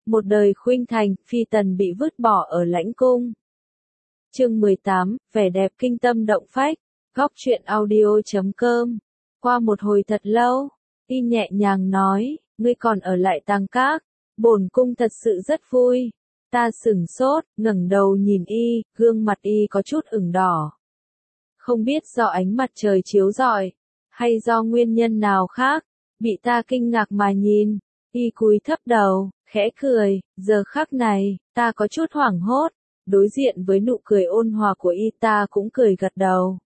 Một đời khuynh thành, phi tần bị vứt bỏ ở lãnh cung. Chương 18, vẻ đẹp kinh tâm động phách. Góc truyện audio.com. Qua một hồi thật lâu, y nhẹ nhàng nói, ngươi còn ở lại Tàng Các, bổn cung thật sự rất vui. Ta sửng sốt, ngẩng đầu nhìn y, gương mặt y có chút ửng đỏ. Không biết do ánh mặt trời chiếu rọi, hay do nguyên nhân nào khác, bị ta kinh ngạc mà nhìn, y cúi thấp đầu, khẽ cười, giờ khắc này, ta có chút hoảng hốt, đối diện với nụ cười ôn hòa của y ta cũng cười gật đầu.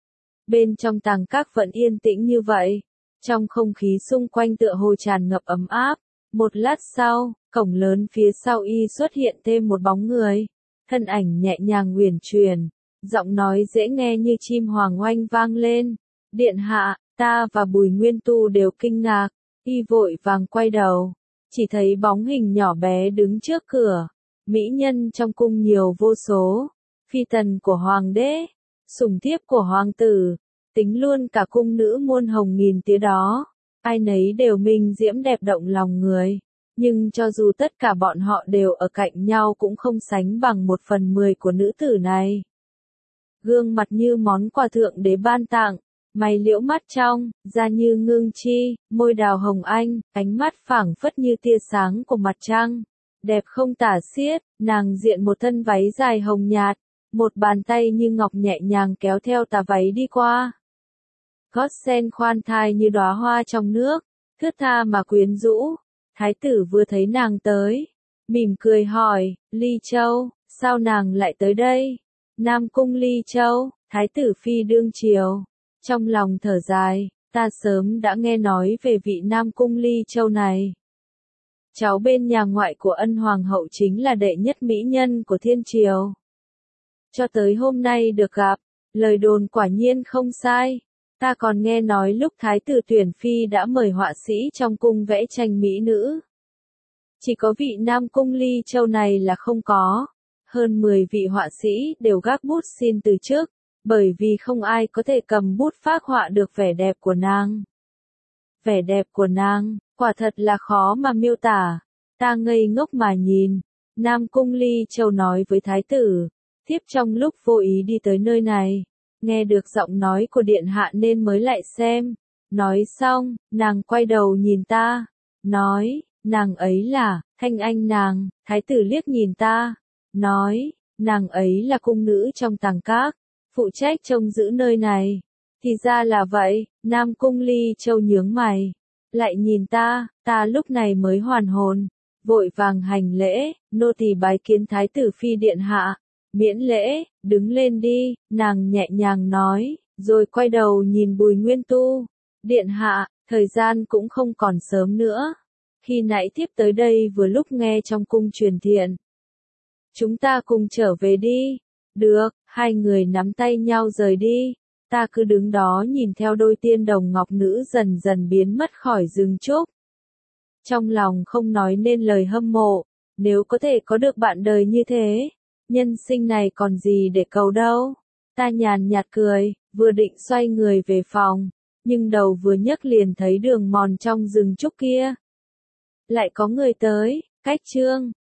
Bên trong Tàng Các vẫn yên tĩnh như vậy, trong không khí xung quanh tựa hồ tràn ngập ấm áp. Một lát sau, cổng lớn phía sau y xuất hiện thêm một bóng người, thân ảnh nhẹ nhàng uyển chuyển, giọng nói dễ nghe như chim hoàng oanh vang lên. Điện hạ, ta và Bùi Nguyên Tu đều kinh ngạc, y vội vàng quay đầu, chỉ thấy bóng hình nhỏ bé đứng trước cửa, mỹ nhân trong cung nhiều vô số, phi tần của hoàng đế, sủng thiếp của hoàng tử, tính luôn cả cung nữ muôn hồng nghìn tía đó, ai nấy đều minh diễm đẹp động lòng người. Nhưng cho dù tất cả bọn họ đều ở cạnh nhau cũng không sánh bằng 1/10 của nữ tử này. Gương mặt như món quà thượng đế ban tặng, mày liễu mắt trong, da như ngưng chi, môi đào hồng anh, ánh mắt phảng phất như tia sáng của mặt trăng. Đẹp không tả xiết, nàng diện một thân váy dài hồng nhạt, một bàn tay như ngọc nhẹ nhàng kéo theo tà váy đi qua. Gót sen khoan thai như đóa hoa trong nước, thướt tha mà quyến rũ. Thái tử vừa thấy nàng tới, mỉm cười hỏi, Ly Châu, sao nàng lại tới đây? Nam cung Ly Châu, thái tử phi đương triều. Trong lòng thở dài, ta sớm đã nghe nói về vị Nam cung Ly Châu này. Cháu bên nhà ngoại của ân hoàng hậu chính là đệ nhất mỹ nhân của thiên triều. Cho tới hôm nay được gặp, lời đồn quả nhiên không sai. Ta còn nghe nói lúc thái tử tuyển phi đã mời họa sĩ trong cung vẽ tranh mỹ nữ. Chỉ có vị Nam cung Ly Châu này là không có. Hơn 10 vị họa sĩ đều gác bút xin từ chức, bởi vì không ai có thể cầm bút phác họa được vẻ đẹp của nàng. Vẻ đẹp của nàng, quả thật là khó mà miêu tả. Ta ngây ngốc mà nhìn. Nam cung Ly Châu nói với thái tử, thiếp trong lúc vô ý đi tới nơi này. Nghe được giọng nói của điện hạ nên mới lại xem. Nói xong, nàng quay đầu nhìn ta. Nói, nàng ấy là, Thanh Anh nàng, thái tử liếc nhìn ta. Nói, nàng ấy là cung nữ trong Tàng Các, phụ trách trông giữ nơi này. Thì ra là vậy, Nam cung Ly Châu nhướng mày. Lại nhìn ta lúc này mới hoàn hồn. Vội vàng hành lễ, nô tỳ bái kiến thái tử phi điện hạ. Miễn lễ, đứng lên đi, nàng nhẹ nhàng nói, rồi quay đầu nhìn Bùi Nguyên Tu. Điện hạ, thời gian cũng không còn sớm nữa. Khi nãy thiếp tới đây vừa lúc nghe trong cung truyền thiện. Chúng ta cùng trở về đi. Được, hai người nắm tay nhau rời đi. Ta cứ đứng đó nhìn theo đôi tiên đồng ngọc nữ dần dần biến mất khỏi rừng trúc. Trong lòng không nói nên lời hâm mộ, nếu có thể có được bạn đời như thế. Nhân sinh này còn gì để cầu đâu. Ta nhàn nhạt cười, vừa định xoay người về phòng, nhưng đầu vừa nhấc liền thấy đường mòn trong rừng trúc kia. Lại có người tới, cách chương.